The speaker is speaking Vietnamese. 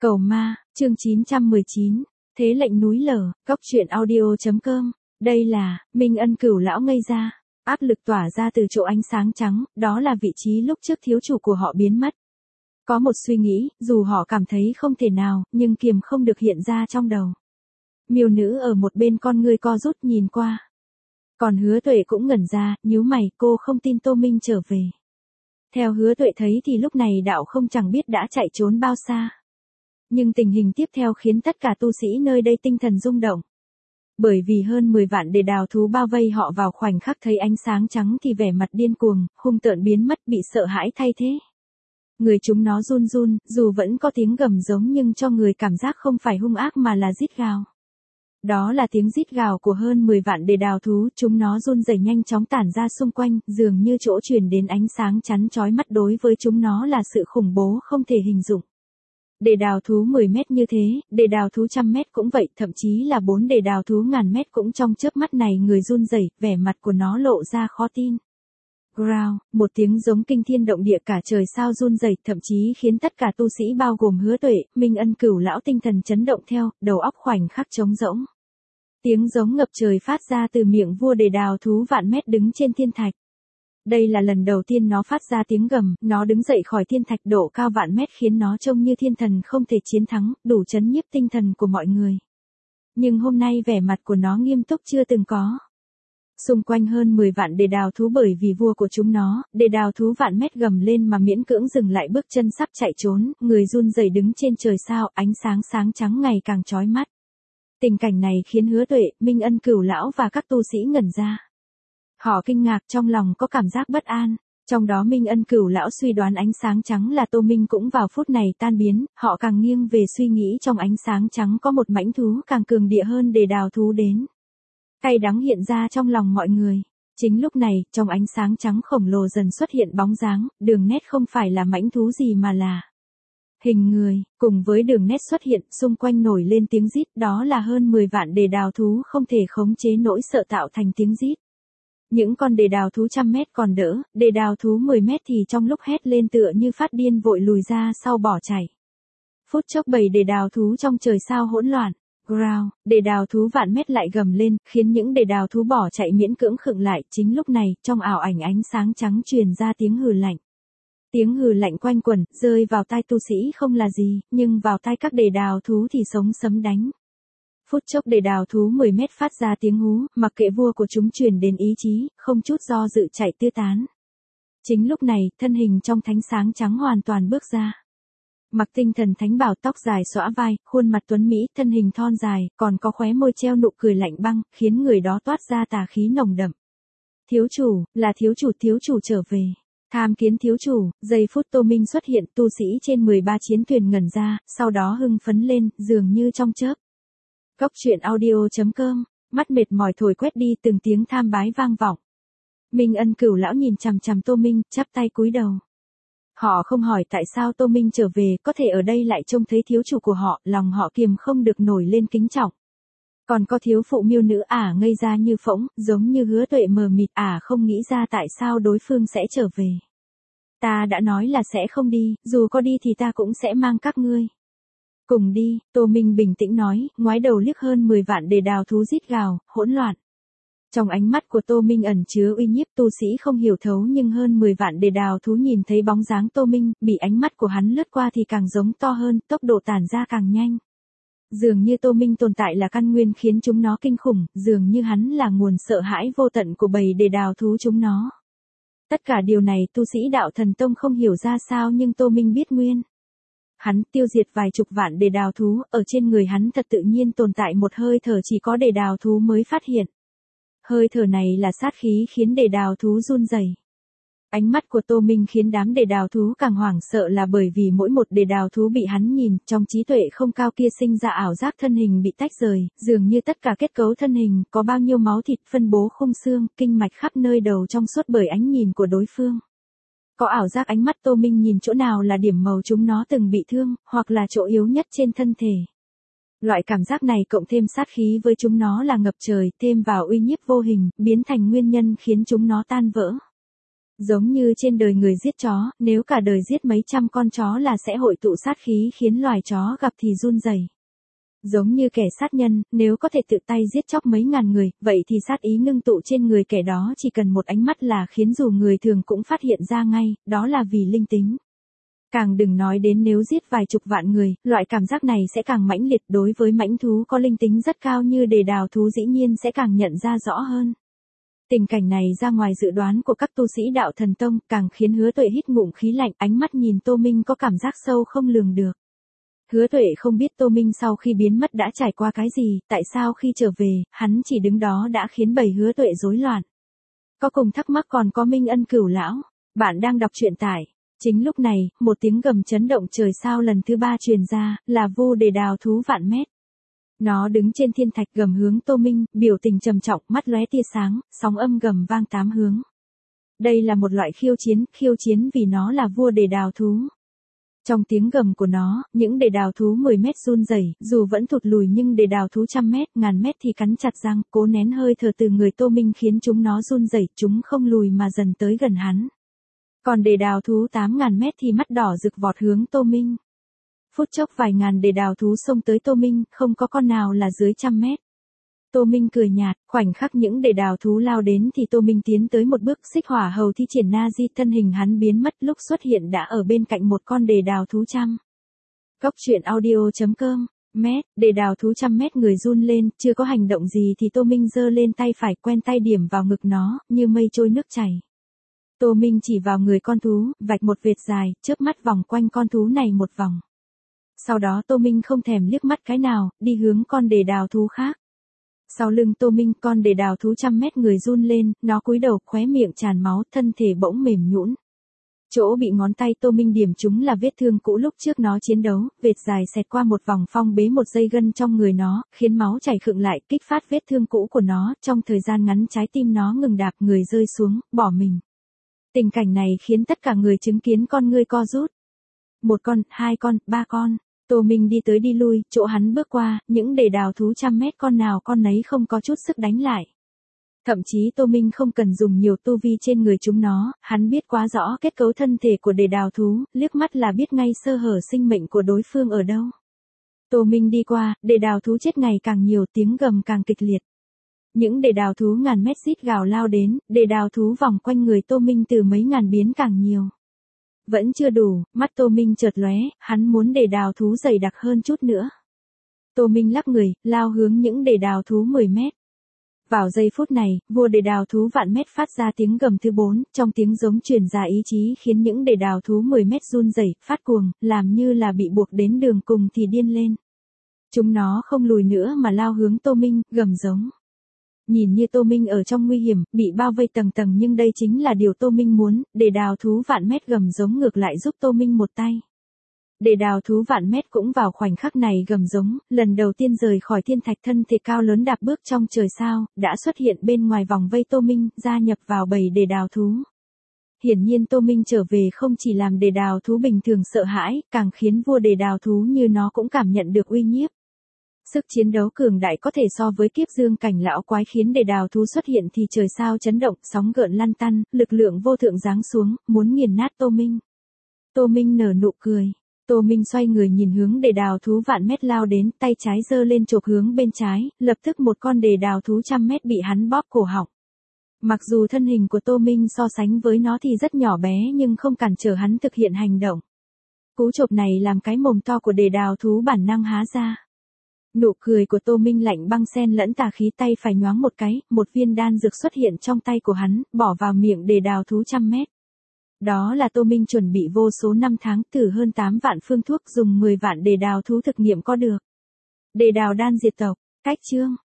Cầu ma, chương 919, Thế lệnh núi lở, Cóc truyện audio.com. Đây là, Minh Ân Cửu lão ngây ra, áp lực tỏa ra từ chỗ ánh sáng trắng, đó là vị trí lúc trước thiếu chủ của họ biến mất. Có một suy nghĩ, dù họ cảm thấy không thể nào, nhưng kiềm không được hiện ra trong đầu. Miêu nữ ở một bên con ngươi co rút nhìn qua. Còn Hứa Tuệ cũng ngẩn ra, nhíu mày, cô không tin Tô Minh trở về. Theo Hứa Tuệ thấy thì lúc này đạo không chẳng biết đã chạy trốn bao xa. Nhưng tình hình tiếp theo khiến tất cả tu sĩ nơi đây tinh thần rung động. Bởi vì hơn 10 vạn đề đào thú bao vây họ vào khoảnh khắc thấy ánh sáng trắng thì vẻ mặt điên cuồng, hung tợn biến mất bị sợ hãi thay thế. Người chúng nó run run, dù vẫn có tiếng gầm giống nhưng cho người cảm giác không phải hung ác mà là rít gào. Đó là tiếng rít gào của hơn 10 vạn đề đào thú, chúng nó run rẩy nhanh chóng tản ra xung quanh, dường như chỗ truyền đến ánh sáng chắn chói mắt đối với chúng nó là sự khủng bố không thể hình dung. Đề đào thú 10 mét như thế, đề đào thú 100 mét cũng vậy, thậm chí là 4 đề đào thú ngàn mét cũng trong chớp mắt này người run rẩy, vẻ mặt của nó lộ ra khó tin. Growl, một tiếng giống kinh thiên động địa cả trời sao run rẩy, thậm chí khiến tất cả tu sĩ bao gồm Hứa Tuệ, Minh Ân Cửu lão tinh thần chấn động theo, đầu óc khoảnh khắc trống rỗng. Tiếng giống ngập trời phát ra từ miệng vua đề đào thú vạn mét đứng trên thiên thạch. Đây là lần đầu tiên nó phát ra tiếng gầm, nó đứng dậy khỏi thiên thạch độ cao vạn mét khiến nó trông như thiên thần không thể chiến thắng, đủ chấn nhiếp tinh thần của mọi người. Nhưng hôm nay vẻ mặt của nó nghiêm túc chưa từng có. Xung quanh hơn 10 vạn đề đào thú bởi vì vua của chúng nó, đề đào thú vạn mét gầm lên mà miễn cưỡng dừng lại bước chân sắp chạy trốn, người run rẩy đứng trên trời sao, ánh sáng sáng trắng ngày càng chói mắt. Tình cảnh này khiến Hứa Tuệ, Minh Ân Cửu lão và các tu sĩ ngẩn ra. Họ kinh ngạc trong lòng có cảm giác bất an, trong đó Minh Ân Cửu lão suy đoán ánh sáng trắng là Tô Minh cũng vào phút này tan biến, họ càng nghiêng về suy nghĩ trong ánh sáng trắng có một mãnh thú càng cường địa hơn đề đào thú đến. Cay đắng hiện ra trong lòng mọi người. Chính lúc này, trong ánh sáng trắng khổng lồ dần xuất hiện bóng dáng, đường nét không phải là mãnh thú gì mà là hình người, cùng với đường nét xuất hiện, xung quanh nổi lên tiếng rít, đó là hơn 10 vạn đề đào thú không thể khống chế nỗi sợ tạo thành tiếng rít. Những con đề đào thú 100 mét còn đỡ, đề đào thú 10 mét thì trong lúc hét lên tựa như phát điên vội lùi ra sau bỏ chạy. Phút chốc bầy đề đào thú trong trời sao hỗn loạn. Growl, đề đào thú vạn mét lại gầm lên, khiến những đề đào thú bỏ chạy miễn cưỡng khựng lại. Chính lúc này, trong ảo ảnh ánh sáng trắng truyền ra tiếng hừ lạnh. Tiếng hừ lạnh quanh quẩn, rơi vào tai tu sĩ không là gì, nhưng vào tai các đề đào thú thì sống sấm đánh. Phút chốc đề đào thú 10 mét phát ra tiếng hú, mặc kệ vua của chúng truyền đến ý chí, không chút do dự chạy tứ tán. Chính lúc này, thân hình trong thánh sáng trắng hoàn toàn bước ra. Mặc tinh thần thánh bảo, tóc dài xõa vai, khuôn mặt tuấn mỹ, thân hình thon dài, còn có khóe môi treo nụ cười lạnh băng, khiến người đó toát ra tà khí nồng đậm. Thiếu chủ, là thiếu chủ trở về. Tham kiến thiếu chủ, giây phút Tô Minh xuất hiện, tu sĩ trên 13 chiến thuyền ngẩn ra, sau đó hưng phấn lên, dường như trong chớp. Cóc truyện audio.com, mắt mệt mỏi thổi quét đi từng tiếng tham bái vang vọng. Minh Ân Cửu lão nhìn chằm chằm Tô Minh, chắp tay cúi đầu. Họ không hỏi tại sao Tô Minh trở về, có thể ở đây lại trông thấy thiếu chủ của họ, lòng họ kiềm không được nổi lên kính trọng. Còn có thiếu phụ Miêu nữ ngây ra như phỗng, giống như Hứa Tuệ mờ mịt không nghĩ ra tại sao đối phương sẽ trở về. Ta đã nói là sẽ không đi, dù có đi thì ta cũng sẽ mang các ngươi cùng đi, Tô Minh bình tĩnh nói, ngoái đầu liếc hơn 10 vạn đề đào thú rít gào, hỗn loạn. Trong ánh mắt của Tô Minh ẩn chứa uy nhiếp, tu sĩ không hiểu thấu nhưng hơn 10 vạn đề đào thú nhìn thấy bóng dáng Tô Minh, bị ánh mắt của hắn lướt qua thì càng giống to hơn, tốc độ tản ra càng nhanh. Dường như Tô Minh tồn tại là căn nguyên khiến chúng nó kinh khủng, dường như hắn là nguồn sợ hãi vô tận của bầy đề đào thú chúng nó. Tất cả điều này tu sĩ đạo thần tông không hiểu ra sao nhưng Tô Minh biết nguyên. Hắn tiêu diệt vài chục vạn đề đào thú, ở trên người hắn thật tự nhiên tồn tại một hơi thở chỉ có đề đào thú mới phát hiện. Hơi thở này là sát khí khiến đề đào thú run rẩy. Ánh mắt của Tô Minh khiến đám đề đào thú càng hoảng sợ là bởi vì mỗi một đề đào thú bị hắn nhìn, trong trí tuệ không cao kia sinh ra ảo giác thân hình bị tách rời, dường như tất cả kết cấu thân hình, có bao nhiêu máu thịt phân bố khung xương, kinh mạch khắp nơi đầu trong suốt bởi ánh nhìn của đối phương. Có ảo giác ánh mắt Tô Minh nhìn chỗ nào là điểm màu chúng nó từng bị thương, hoặc là chỗ yếu nhất trên thân thể. Loại cảm giác này cộng thêm sát khí với chúng nó là ngập trời, thêm vào uy nhiếp vô hình, biến thành nguyên nhân khiến chúng nó tan vỡ. Giống như trên đời người giết chó, nếu cả đời giết mấy trăm con chó là sẽ hội tụ sát khí khiến loài chó gặp thì run rẩy. Giống như kẻ sát nhân, nếu có thể tự tay giết chóc mấy ngàn người, vậy thì sát ý ngưng tụ trên người kẻ đó chỉ cần một ánh mắt là khiến dù người thường cũng phát hiện ra ngay, đó là vì linh tính. Càng đừng nói đến nếu giết vài chục vạn người, loại cảm giác này sẽ càng mãnh liệt. Đối với mãnh thú có linh tính rất cao như đề đào thú dĩ nhiên sẽ càng nhận ra rõ hơn. Tình cảnh này ra ngoài dự đoán của các tu sĩ đạo thần tông, càng khiến Hứa Tuệ hít ngụm khí lạnh, ánh mắt nhìn Tô Minh có cảm giác sâu không lường được. Hứa Tuệ không biết Tô Minh sau khi biến mất đã trải qua cái gì, tại sao khi trở về, hắn chỉ đứng đó đã khiến bầy Hứa Tuệ rối loạn. Có cùng thắc mắc còn có Minh Ân Cửu lão. Bạn đang đọc truyện tại. Chính lúc này, một tiếng gầm chấn động trời sao lần thứ 3 truyền ra, là Vu Đề đào thú vạn mét. Nó đứng trên thiên thạch gầm hướng Tô Minh, biểu tình trầm trọng, mắt lóe tia sáng, sóng âm gầm vang 8 hướng. Đây là một loại khiêu chiến vì nó là vua đề đào thú. Trong tiếng gầm của nó, những đề đào thú 10 mét run rẩy, dù vẫn thụt lùi nhưng đề đào thú 100 mét, ngàn mét thì cắn chặt răng, cố nén hơi thở từ người Tô Minh khiến chúng nó run rẩy, chúng không lùi mà dần tới gần hắn. Còn đề đào thú 8.000 mét thì mắt đỏ rực vọt hướng Tô Minh. Phút chốc vài ngàn đề đào thú xông tới Tô Minh, không có con nào là dưới 100 mét. Tô Minh cười nhạt, khoảnh khắc những đề đào thú lao đến thì Tô Minh tiến tới một bước, xích hỏa hầu thi triển na di, thân hình hắn biến mất, lúc xuất hiện đã ở bên cạnh một con đề đào thú 100. Góc truyện audio.com. Mét, đề đào thú 100 mét người run lên, chưa có hành động gì thì Tô Minh giơ lên tay phải, quen tay điểm vào ngực nó, như mây trôi nước chảy. Tô Minh chỉ vào người con thú, vạch một vệt dài, chớp mắt vòng quanh con thú này một vòng. Sau đó Tô Minh không thèm liếc mắt cái nào, đi hướng con đề đào thú khác. Sau lưng Tô Minh, con đề đào thú 100 mét người run lên, nó cúi đầu, khóe miệng tràn máu, thân thể bỗng mềm nhũn. Chỗ bị ngón tay Tô Minh điểm trúng là vết thương cũ lúc trước nó chiến đấu, vệt dài xẹt qua một vòng phong bế một dây gân trong người nó, khiến máu chảy khựng lại, kích phát vết thương cũ của nó, trong thời gian ngắn trái tim nó ngừng đạp, người rơi xuống, bỏ mình. Tình cảnh này khiến tất cả người chứng kiến con ngươi co rút. Một con, 2 con, 3 con. Tô Minh đi tới đi lui, chỗ hắn bước qua, những đề đào thú 100 mét con nào con nấy không có chút sức đánh lại. Thậm chí Tô Minh không cần dùng nhiều tu vi trên người chúng nó, hắn biết quá rõ kết cấu thân thể của đề đào thú, liếc mắt là biết ngay sơ hở sinh mệnh của đối phương ở đâu. Tô Minh đi qua, đề đào thú chết ngày càng nhiều, tiếng gầm càng kịch liệt. Những đề đào thú ngàn mét rít gào lao đến, đề đào thú vòng quanh người Tô Minh từ mấy ngàn biến càng nhiều. Vẫn chưa đủ, mắt Tô Minh chợt lóe, hắn muốn đề đào thú dày đặc hơn chút nữa. Tô Minh lắc người, lao hướng những đề đào thú 10 mét. Vào giây phút này, vua đề đào thú vạn mét phát ra tiếng gầm thứ 4, trong tiếng giống truyền ra ý chí khiến những đề đào thú 10 mét run rẩy, phát cuồng, làm như là bị buộc đến đường cùng thì điên lên. Chúng nó không lùi nữa mà lao hướng Tô Minh, gầm giống. Nhìn như Tô Minh ở trong nguy hiểm, bị bao vây tầng tầng nhưng đây chính là điều Tô Minh muốn, đề đào thú vạn mét gầm giống ngược lại giúp Tô Minh một tay. Đề đào thú vạn mét cũng vào khoảnh khắc này gầm giống, lần đầu tiên rời khỏi thiên thạch, thân thể cao lớn đạp bước trong trời sao, đã xuất hiện bên ngoài vòng vây Tô Minh, gia nhập vào bầy đề đào thú. Hiển nhiên Tô Minh trở về không chỉ làm đề đào thú bình thường sợ hãi, càng khiến vua đề đào thú như nó cũng cảm nhận được uy nhiếp. Sức chiến đấu cường đại có thể so với kiếp dương cảnh lão quái khiến đề đào thú xuất hiện thì trời sao chấn động, sóng gợn lăn tăn, lực lượng vô thượng giáng xuống, muốn nghiền nát Tô Minh. Tô Minh nở nụ cười. Tô Minh xoay người nhìn hướng đề đào thú vạn mét lao đến, tay trái giơ lên chộp hướng bên trái, lập tức một con đề đào thú 100 mét bị hắn bóp cổ họng. Mặc dù thân hình của Tô Minh so sánh với nó thì rất nhỏ bé nhưng không cản trở hắn thực hiện hành động. Cú chộp này làm cái mồm to của đề đào thú bản năng há ra. Nụ cười của Tô Minh lạnh băng xen lẫn tà khí, tay phải nhoáng một cái, một viên đan dược xuất hiện trong tay của hắn, bỏ vào miệng đề đào thú 100 mét. Đó là Tô Minh chuẩn bị vô số năm tháng, thử hơn 8 vạn phương thuốc, dùng 10 vạn đề đào thú thực nghiệm có được. Đề đào đan diệt tộc, cách chương.